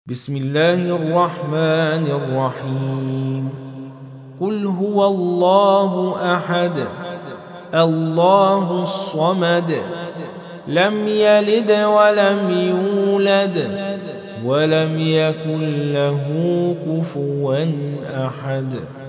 بسم الله الرحمن الرحيم. قل هو الله أحد الله الصمد لم يلد ولم يولد ولم يكن له كفوا أحد.